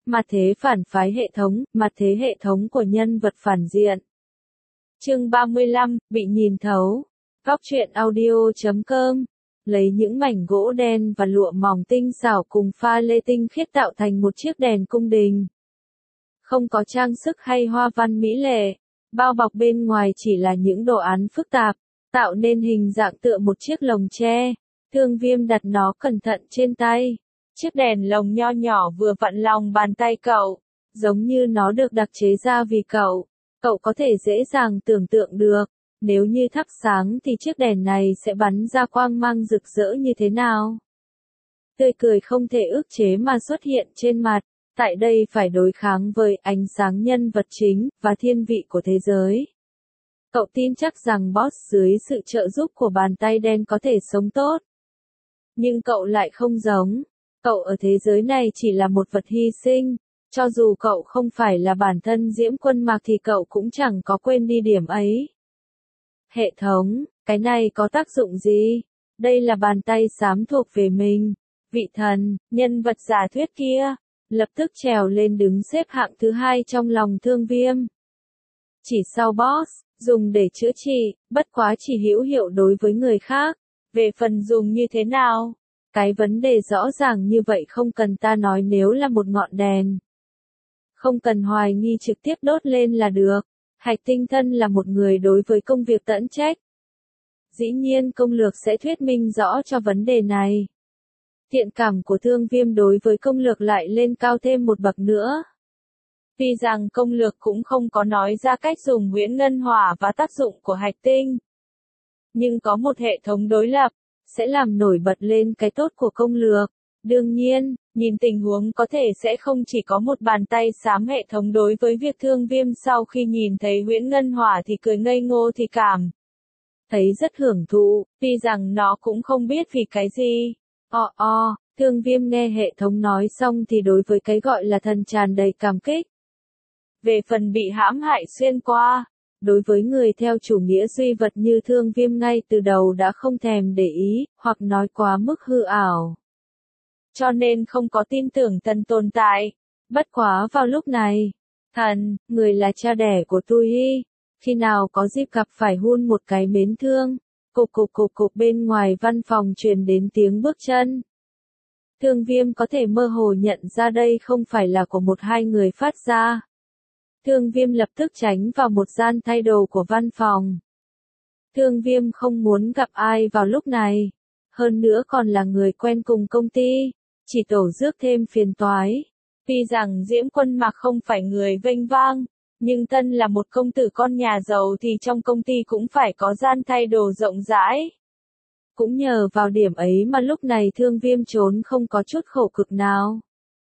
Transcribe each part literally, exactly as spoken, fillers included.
Mặt thế phản phái hệ thống, mặt thế hệ thống của nhân vật phản diện. Chương ba mươi lăm, bị nhìn thấu. Góc truyện audio chấm com. Lấy những mảnh gỗ đen và lụa mỏng tinh xảo cùng pha lê tinh khiết tạo thành một chiếc đèn cung đình. Không có trang sức hay hoa văn mỹ lệ, bao bọc bên ngoài chỉ là những đồ án phức tạp, tạo nên hình dạng tựa một chiếc lồng tre. Thương Viêm đặt nó cẩn thận trên tay. Chiếc đèn lồng nho nhỏ vừa vặn lòng bàn tay cậu, giống như nó được đặc chế ra vì cậu. Cậu có thể dễ dàng tưởng tượng được, nếu như thắp sáng thì chiếc đèn này sẽ bắn ra quang mang rực rỡ như thế nào. Tươi cười không thể ức chế mà xuất hiện trên mặt, tại đây phải đối kháng với ánh sáng nhân vật chính và thiên vị của thế giới. Cậu tin chắc rằng boss dưới sự trợ giúp của bàn tay đen có thể sống tốt. Nhưng cậu lại không giống. Cậu ở thế giới này chỉ là một vật hy sinh, cho dù cậu không phải là bản thân Diễm Quân Mạc thì cậu cũng chẳng có quên đi điểm ấy. Hệ thống, cái này có tác dụng gì? Đây là bàn tay xám thuộc về mình. Vị thần, nhân vật giả thuyết kia, lập tức trèo lên đứng xếp hạng thứ hai trong lòng Thương Viêm. Chỉ sau boss, dùng để chữa trị, bất quá chỉ hữu hiệu đối với người khác. Về phần dùng như thế nào? Cái vấn đề rõ ràng như vậy không cần ta nói nếu là một ngọn đèn. Không cần hoài nghi trực tiếp đốt lên là được. Hạch Tinh Thân là một người đối với công việc tận trách. Dĩ nhiên công lược sẽ thuyết minh rõ cho vấn đề này. Thiện cảm của Thương Viêm đối với công lược lại lên cao thêm một bậc nữa. Tuy rằng công lược cũng không có nói ra cách dùng huyễn ngân hỏa và tác dụng của hạch tinh. Nhưng có một hệ thống đối lập, sẽ làm nổi bật lên cái tốt của công lược. Đương nhiên, nhìn tình huống có thể sẽ không chỉ có một bàn tay xám hệ thống đối với việc Thương Viêm sau khi nhìn thấy huyễn ngân hỏa thì cười ngây ngô thì cảm. Thấy rất hưởng thụ, tuy rằng nó cũng không biết vì cái gì. O o, Thương Viêm nghe hệ thống nói xong thì đối với cái gọi là thần tràn đầy cảm kích. Về phần bị hãm hại xuyên qua, đối với người theo chủ nghĩa duy vật như Thương Viêm ngay từ đầu đã không thèm để ý, hoặc nói quá mức hư ảo. Cho nên không có tin tưởng thần tồn tại. Bất quá vào lúc này, thần, người là cha đẻ của tôi, khi nào có dịp gặp phải hun một cái mến thương. Cục cục cục cục bên ngoài văn phòng truyền đến tiếng bước chân. Thương Viêm có thể mơ hồ nhận ra đây không phải là của một hai người phát ra. Thương Viêm lập tức tránh vào một gian thay đồ của văn phòng. Thương Viêm không muốn gặp ai vào lúc này. Hơn nữa còn là người quen cùng công ty. Chỉ tổ rước thêm phiền toái. Tuy rằng Diễm Quân Mạc không phải người vênh vang. Nhưng thân là một công tử con nhà giàu thì trong công ty cũng phải có gian thay đồ rộng rãi. Cũng nhờ vào điểm ấy mà lúc này Thương Viêm trốn không có chút khổ cực nào.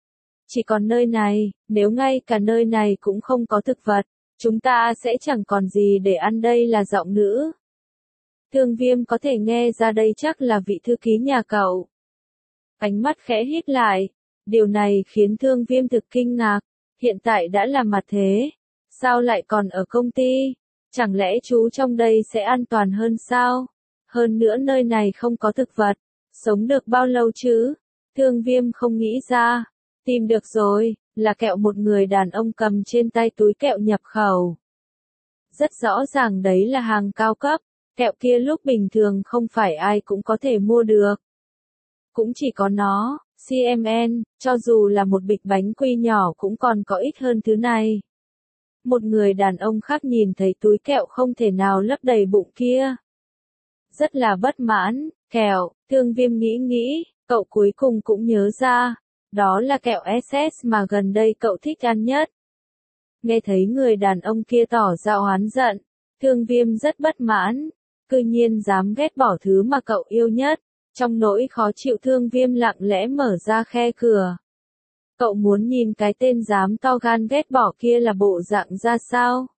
Chỉ còn nơi này, nếu ngay cả nơi này cũng không có thực vật, chúng ta sẽ chẳng còn gì để ăn đây là giọng nữ. Thương Viêm có thể nghe ra đây chắc là vị thư ký nhà cậu. Ánh mắt khẽ híp lại, điều này khiến Thương Viêm thực kinh ngạc, hiện tại đã là mặt thế, sao lại còn ở công ty, chẳng lẽ chú trong đây sẽ an toàn hơn sao? Hơn nữa nơi này không có thực vật, sống được bao lâu chứ? Thương Viêm không nghĩ ra. Tìm được rồi, là kẹo một người đàn ông cầm trên tay túi kẹo nhập khẩu. Rất rõ ràng đấy là hàng cao cấp, kẹo kia lúc bình thường không phải ai cũng có thể mua được. Cũng chỉ có nó, xê em en, cho dù là một bịch bánh quy nhỏ cũng còn có ít hơn thứ này. Một người đàn ông khác nhìn thấy túi kẹo không thể nào lấp đầy bụng kia. Rất là bất mãn, kẹo, Thương Viêm nghĩ nghĩ, cậu cuối cùng cũng nhớ ra. Đó là kẹo ét ét mà gần đây cậu thích ăn nhất. Nghe thấy người đàn ông kia tỏ ra oán giận, Thương Viêm rất bất mãn, cư nhiên dám ghét bỏ thứ mà cậu yêu nhất. Trong nỗi khó chịu Thương Viêm lặng lẽ mở ra khe cửa. Cậu muốn nhìn cái tên dám to gan ghét bỏ kia là bộ dạng ra sao.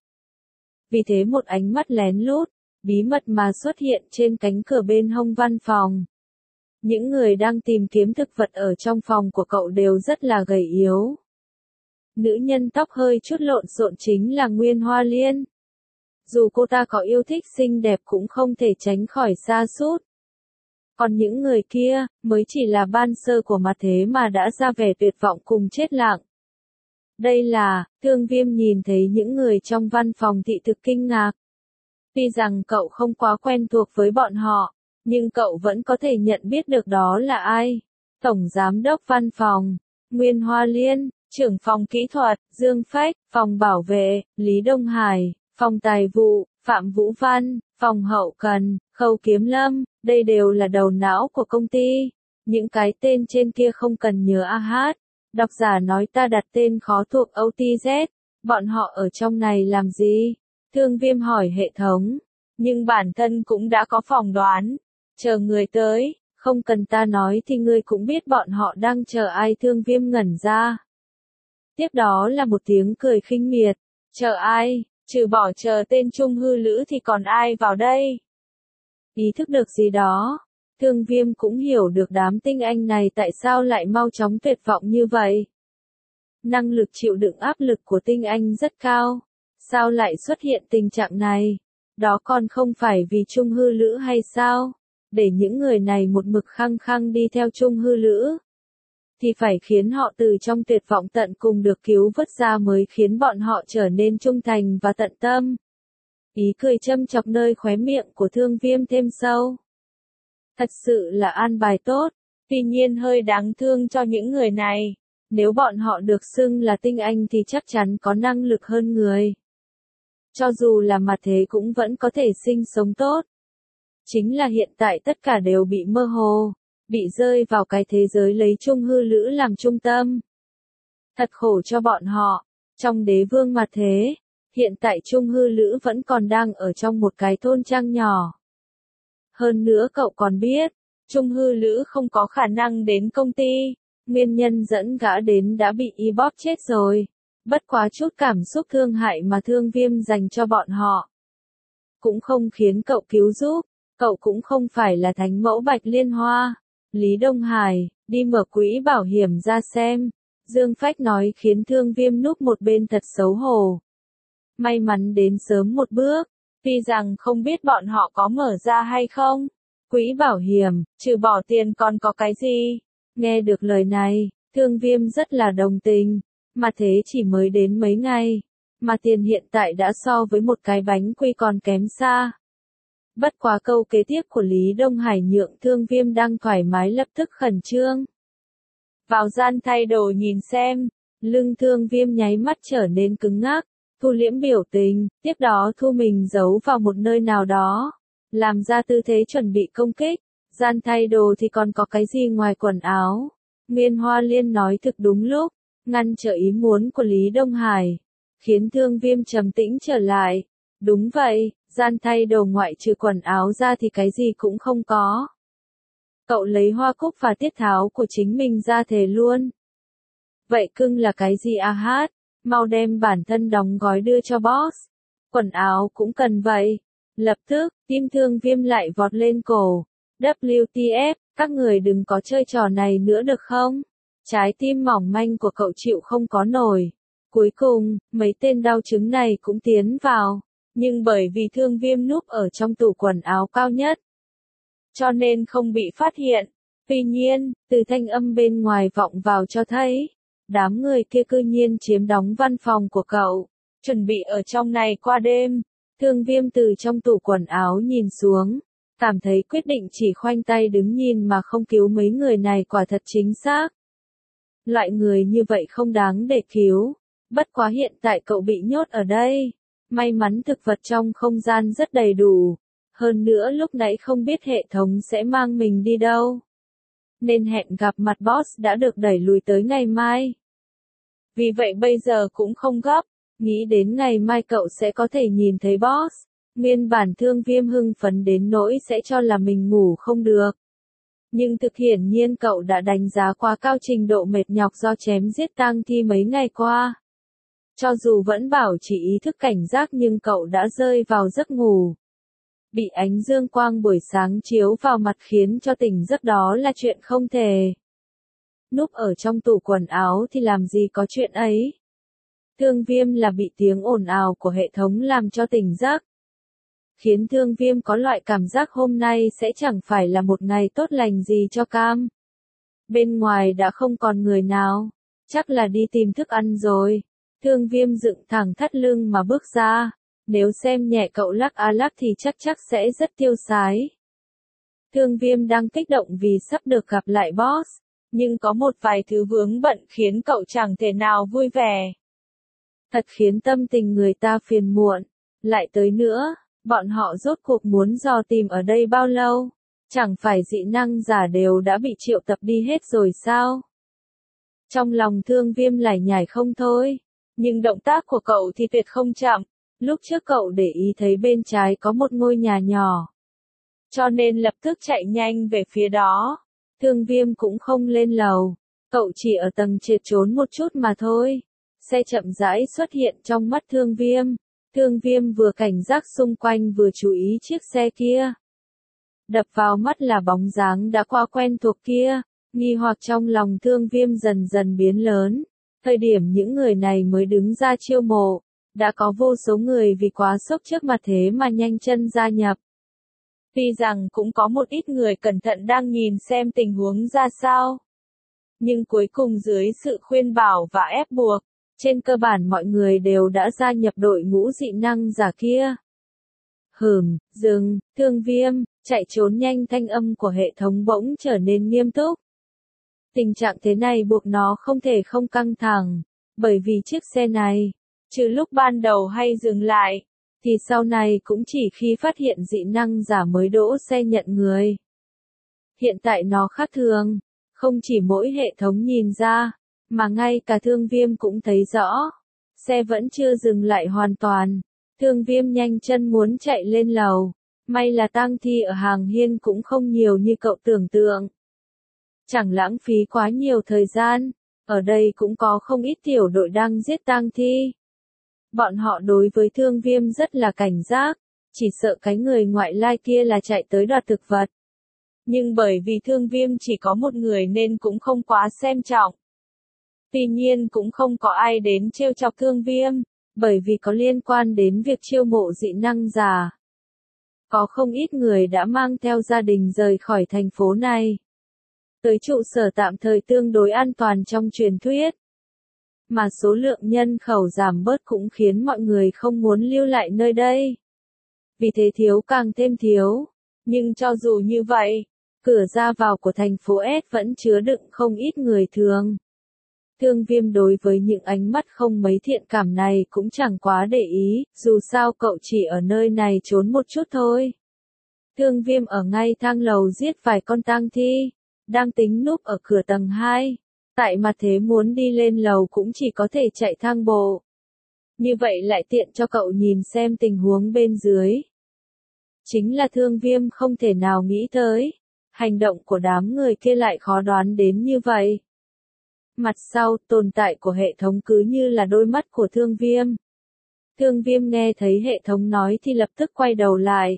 Vì thế một ánh mắt lén lút, bí mật mà xuất hiện trên cánh cửa bên hông văn phòng. Những người đang tìm kiếm thực vật ở trong phòng của cậu đều rất là gầy yếu. Nữ nhân tóc hơi chút lộn xộn chính là Nguyên Hoa Liên. Dù cô ta có yêu thích xinh đẹp cũng không thể tránh khỏi sa sút. Còn những người kia, mới chỉ là ban sơ của mặt thế mà đã ra vẻ tuyệt vọng cùng chết lặng. Đây là, Thương Viêm nhìn thấy những người trong văn phòng thị thực kinh ngạc. Tuy rằng cậu không quá quen thuộc với bọn họ, nhưng cậu vẫn có thể nhận biết được đó là ai. Tổng Giám đốc Văn phòng, Nguyên Hoa Liên, trưởng phòng kỹ thuật, Dương Phách, phòng bảo vệ, Lý Đông Hải, phòng tài vụ, Phạm Vũ Văn, phòng hậu cần, Khâu Kiếm Lâm, đây đều là đầu não của công ty. Những cái tên trên kia không cần nhớ a hát. Độc giả nói ta đặt tên khó thuộc o tê zét, bọn họ ở trong này làm gì? Thương Viêm hỏi hệ thống, nhưng bản thân cũng đã có phỏng đoán, chờ người tới, không cần ta nói thì ngươi cũng biết bọn họ đang chờ ai. Thương Viêm ngẩn ra. Tiếp đó là một tiếng cười khinh miệt, chờ ai, trừ bỏ chờ tên Trung Hư Lữ thì còn ai vào đây? Ý thức được gì đó, Thương Viêm cũng hiểu được đám tinh anh này tại sao lại mau chóng tuyệt vọng như vậy. Năng lực chịu đựng áp lực của tinh anh rất cao, sao lại xuất hiện tình trạng này? Đó còn không phải vì Trung Hư Lữ hay sao? Để những người này một mực khăng khăng đi theo Trung Hư Lữ, thì phải khiến họ từ trong tuyệt vọng tận cùng được cứu vớt ra mới khiến bọn họ trở nên trung thành và tận tâm. Ý cười châm chọc nơi khóe miệng của Thương Viêm thêm sâu. Thật sự là an bài tốt, tuy nhiên hơi đáng thương cho những người này. Nếu bọn họ được xưng là tinh anh thì chắc chắn có năng lực hơn người. Cho dù là mặt thế cũng vẫn có thể sinh sống tốt. Chính là hiện tại tất cả đều bị mơ hồ, bị rơi vào cái thế giới lấy Trung Hư Lữ làm trung tâm. Thật khổ cho bọn họ, trong đế vương mặt thế, hiện tại Trung Hư Lữ vẫn còn đang ở trong một cái thôn trang nhỏ. Hơn nữa cậu còn biết, Trung Hư Lữ không có khả năng đến công ty, nguyên nhân dẫn gã đến đã bị y bóp chết rồi. Bất quá chút cảm xúc thương hại mà Thương Viêm dành cho bọn họ cũng không khiến cậu cứu giúp, cậu cũng không phải là thánh mẫu Bạch Liên Hoa. Lý Đông Hải, đi mở quỹ bảo hiểm ra xem. Dương Phách nói khiến Thương Viêm núp một bên thật xấu hổ. May mắn đến sớm một bước, tuy rằng không biết bọn họ có mở ra hay không. Quỹ bảo hiểm, trừ bỏ tiền còn có cái gì? Nghe được lời này, Thương Viêm rất là đồng tình. Mà thế chỉ mới đến mấy ngày, mà tiền hiện tại đã so với một cái bánh quy còn kém xa. Bất quá câu kế tiếp của Lý Đông Hải nhượng Thương Viêm đang thoải mái lập tức khẩn trương. Vào gian thay đồ nhìn xem, lưng Thương Viêm nháy mắt trở nên cứng ngắc, thu liễm biểu tình, tiếp đó thu mình giấu vào một nơi nào đó, làm ra tư thế chuẩn bị công kích. Gian thay đồ thì còn có cái gì ngoài quần áo? Nguyên Hoa Liên nói thực đúng lúc, ngăn trở ý muốn của Lý Đông Hải, khiến Thương Viêm trầm tĩnh trở lại. Đúng vậy, gian thay đồ ngoại trừ quần áo ra thì cái gì cũng không có. Cậu lấy hoa cúc và tiết tháo của chính mình ra thề luôn. Vậy cưng là cái gì a hát? Mau đem bản thân đóng gói đưa cho boss. Quần áo cũng cần vậy. Lập tức, tim Thương Viêm lại vọt lên cổ. vê kép tê ép, các người đừng có chơi trò này nữa được không? Trái tim mỏng manh của cậu chịu không có nổi. Cuối cùng, mấy tên đau chứng này cũng tiến vào. Nhưng bởi vì Thương Viêm núp ở trong tủ quần áo cao nhất, cho nên không bị phát hiện. Tuy nhiên, từ thanh âm bên ngoài vọng vào cho thấy, đám người kia cư nhiên chiếm đóng văn phòng của cậu, chuẩn bị ở trong này qua đêm. Thương Viêm từ trong tủ quần áo nhìn xuống, cảm thấy quyết định chỉ khoanh tay đứng nhìn mà không cứu mấy người này quả thật chính xác. Loại người như vậy không đáng để cứu. Bất quá hiện tại cậu bị nhốt ở đây. May mắn thực vật trong không gian rất đầy đủ. Hơn nữa lúc nãy không biết hệ thống sẽ mang mình đi đâu. Nên hẹn gặp mặt boss đã được đẩy lùi tới ngày mai. Vì vậy bây giờ cũng không gấp. Nghĩ đến ngày mai cậu sẽ có thể nhìn thấy boss. Nguyên bản Thương Viêm hưng phấn đến nỗi sẽ cho là mình ngủ không được. Nhưng thực hiển nhiên cậu đã đánh giá quá cao trình độ mệt nhọc do chém giết tang thi mấy ngày qua. Cho dù vẫn bảo chỉ ý thức cảnh giác nhưng cậu đã rơi vào giấc ngủ. Bị ánh dương quang buổi sáng chiếu vào mặt khiến cho tỉnh giấc đó là chuyện không thể. Núp ở trong tủ quần áo thì làm gì có chuyện ấy. Thương Viêm là bị tiếng ồn ào của hệ thống làm cho tỉnh giấc. Khiến Thương Viêm có loại cảm giác hôm nay sẽ chẳng phải là một ngày tốt lành gì cho Cam. Bên ngoài đã không còn người nào, chắc là đi tìm thức ăn rồi. Thương Viêm dựng thẳng thắt lưng mà bước ra. Nếu xem nhẹ cậu lắc a lắc thì chắc chắc sẽ rất tiêu sái. Thương Viêm đang kích động vì sắp được gặp lại boss, nhưng có một vài thứ vướng bận khiến cậu chẳng thể nào vui vẻ. Thật khiến tâm tình người ta phiền muộn. Lại tới nữa, bọn họ rốt cuộc muốn dò tìm ở đây bao lâu? Chẳng phải dị năng giả đều đã bị triệu tập đi hết rồi sao? Trong lòng Thương Viêm lải nhải không thôi, nhưng động tác của cậu thì tuyệt không chậm. Lúc trước cậu để ý thấy bên trái có một ngôi nhà nhỏ, cho nên lập tức chạy nhanh về phía đó. Thương Viêm cũng không lên lầu, cậu chỉ ở tầng trệt trốn một chút mà thôi. Xe chậm rãi xuất hiện trong mắt Thương Viêm. Thương Viêm vừa cảnh giác xung quanh vừa chú ý chiếc xe kia. Đập vào mắt là bóng dáng đã qua quen thuộc kia, nghi hoặc trong lòng Thương Viêm dần dần biến lớn. Thời điểm những người này mới đứng ra chiêu mộ, đã có vô số người vì quá sốc trước mặt thế mà nhanh chân gia nhập. Tuy rằng cũng có một ít người cẩn thận đang nhìn xem tình huống ra sao, nhưng cuối cùng dưới sự khuyên bảo và ép buộc, trên cơ bản mọi người đều đã gia nhập đội ngũ dị năng giả kia. Hừm, dừng, Thương Viêm, chạy trốn nhanh, thanh âm của hệ thống bỗng trở nên nghiêm túc. Tình trạng thế này buộc nó không thể không căng thẳng, bởi vì chiếc xe này, trừ lúc ban đầu hay dừng lại, thì sau này cũng chỉ khi phát hiện dị năng giả mới đỗ xe nhận người. Hiện tại nó khác thường, không chỉ mỗi hệ thống nhìn ra, mà ngay cả Thương Viêm cũng thấy rõ. Xe vẫn chưa dừng lại hoàn toàn. Thương Viêm nhanh chân muốn chạy lên lầu. May là tang thi ở hàng hiên cũng không nhiều như cậu tưởng tượng. Chẳng lãng phí quá nhiều thời gian. Ở đây cũng có không ít tiểu đội đang giết tang thi. Bọn họ đối với Thương Viêm rất là cảnh giác. Chỉ sợ cái người ngoại lai kia là chạy tới đoạt thực vật. Nhưng bởi vì Thương Viêm chỉ có một người nên cũng không quá xem trọng. Tuy nhiên cũng không có ai đến trêu chọc Thương Viêm, bởi vì có liên quan đến việc chiêu mộ dị năng giả. Có không ít người đã mang theo gia đình rời khỏi thành phố này, tới trụ sở tạm thời tương đối an toàn trong truyền thuyết. Mà số lượng nhân khẩu giảm bớt cũng khiến mọi người không muốn lưu lại nơi đây. Vì thế thiếu càng thêm thiếu. Nhưng cho dù như vậy, cửa ra vào của thành phố S vẫn chứa đựng không ít người thường. Thương Viêm đối với những ánh mắt không mấy thiện cảm này cũng chẳng quá để ý, dù sao cậu chỉ ở nơi này trốn một chút thôi. Thương Viêm ở ngay thang lầu giết vài con tang thi, đang tính núp ở cửa tầng hai. Tại mặt thế muốn đi lên lầu cũng chỉ có thể chạy thang bộ. Như vậy lại tiện cho cậu nhìn xem tình huống bên dưới. Chính là Thương Viêm không thể nào nghĩ tới. Hành động của đám người kia lại khó đoán đến như vậy. Mặt sau, tồn tại của hệ thống cứ như là đôi mắt của Thương Viêm. Thương Viêm nghe thấy hệ thống nói thì lập tức quay đầu lại.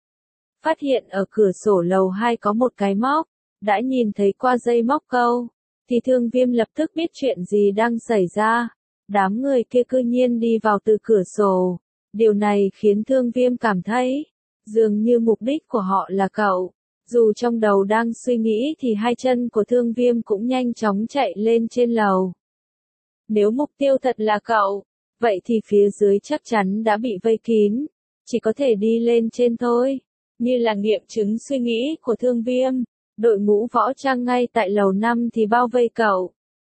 Phát hiện ở cửa sổ lầu hai có một cái móc, đã nhìn thấy qua dây móc câu, thì Thương Viêm lập tức biết chuyện gì đang xảy ra. Đám người kia cư nhiên đi vào từ cửa sổ. Điều này khiến Thương Viêm cảm thấy, dường như mục đích của họ là cậu. Dù trong đầu đang suy nghĩ thì hai chân của Thương Viêm cũng nhanh chóng chạy lên trên lầu. Nếu mục tiêu thật là cậu, vậy thì phía dưới chắc chắn đã bị vây kín, chỉ có thể đi lên trên thôi. Như là nghiệm chứng suy nghĩ của Thương Viêm, đội ngũ võ trang ngay tại lầu năm thì bao vây cậu.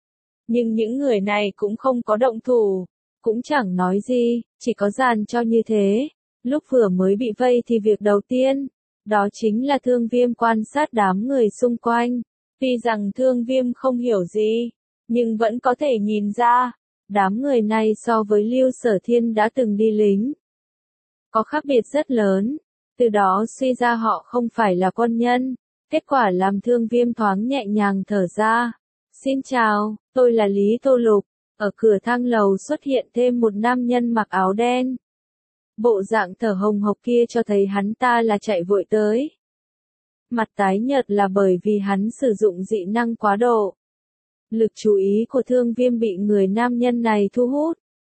Nhưng những người này cũng không có động thủ, cũng chẳng nói gì, chỉ có dàn cho như thế. Lúc vừa mới bị vây thì việc đầu tiên, đó chính là Thương Viêm quan sát đám người xung quanh. Tuy rằng Thương Viêm không hiểu gì, nhưng vẫn có thể nhìn ra, đám người này so với Lưu Sở Thiên đã từng đi lính, có khác biệt rất lớn. Từ đó suy ra họ không phải là quân nhân. Kết quả làm Thương Viêm thoáng nhẹ nhàng thở ra. Xin chào, tôi là Lý Tô Lục. Ở cửa thang lầu xuất hiện thêm một nam nhân mặc áo đen. Bộ dạng thở hồng hộc kia cho thấy hắn ta là chạy vội tới. Mặt tái nhợt là bởi vì hắn sử dụng dị năng quá độ. Lực chú ý của Thương Viêm bị người nam nhân này thu hút.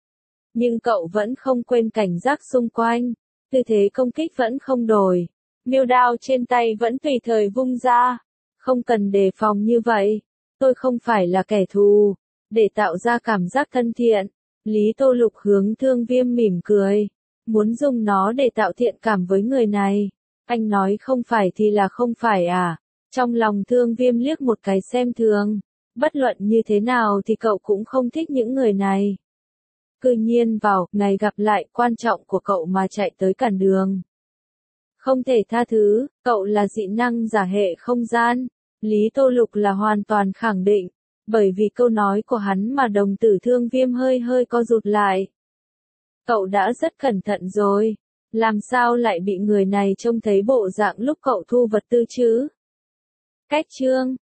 Nhưng cậu vẫn không quên cảnh giác xung quanh. Tư thế công kích vẫn không đổi. Miêu đao trên tay vẫn tùy thời vung ra. Không cần đề phòng như vậy. Tôi không phải là kẻ thù. Để tạo ra cảm giác thân thiện, Lý Tô Lục hướng Thương Viêm mỉm cười. Muốn dùng nó để tạo thiện cảm với người này. Anh nói không phải thì là không phải à? Trong lòng Thương Viêm liếc một cái xem thường. Bất luận như thế nào thì cậu cũng không thích những người này. Cư nhiên vào ngày gặp lại quan trọng của cậu mà chạy tới cản đường. Không thể tha thứ, cậu là dị năng giả hệ không gian. Lý Tô Lục là hoàn toàn khẳng định. Bởi vì câu nói của hắn mà đồng tử Thương Viêm hơi hơi co rụt lại. Cậu đã rất cẩn thận rồi. Làm sao lại bị người này trông thấy bộ dạng lúc cậu thu vật tư chứ? Cách chương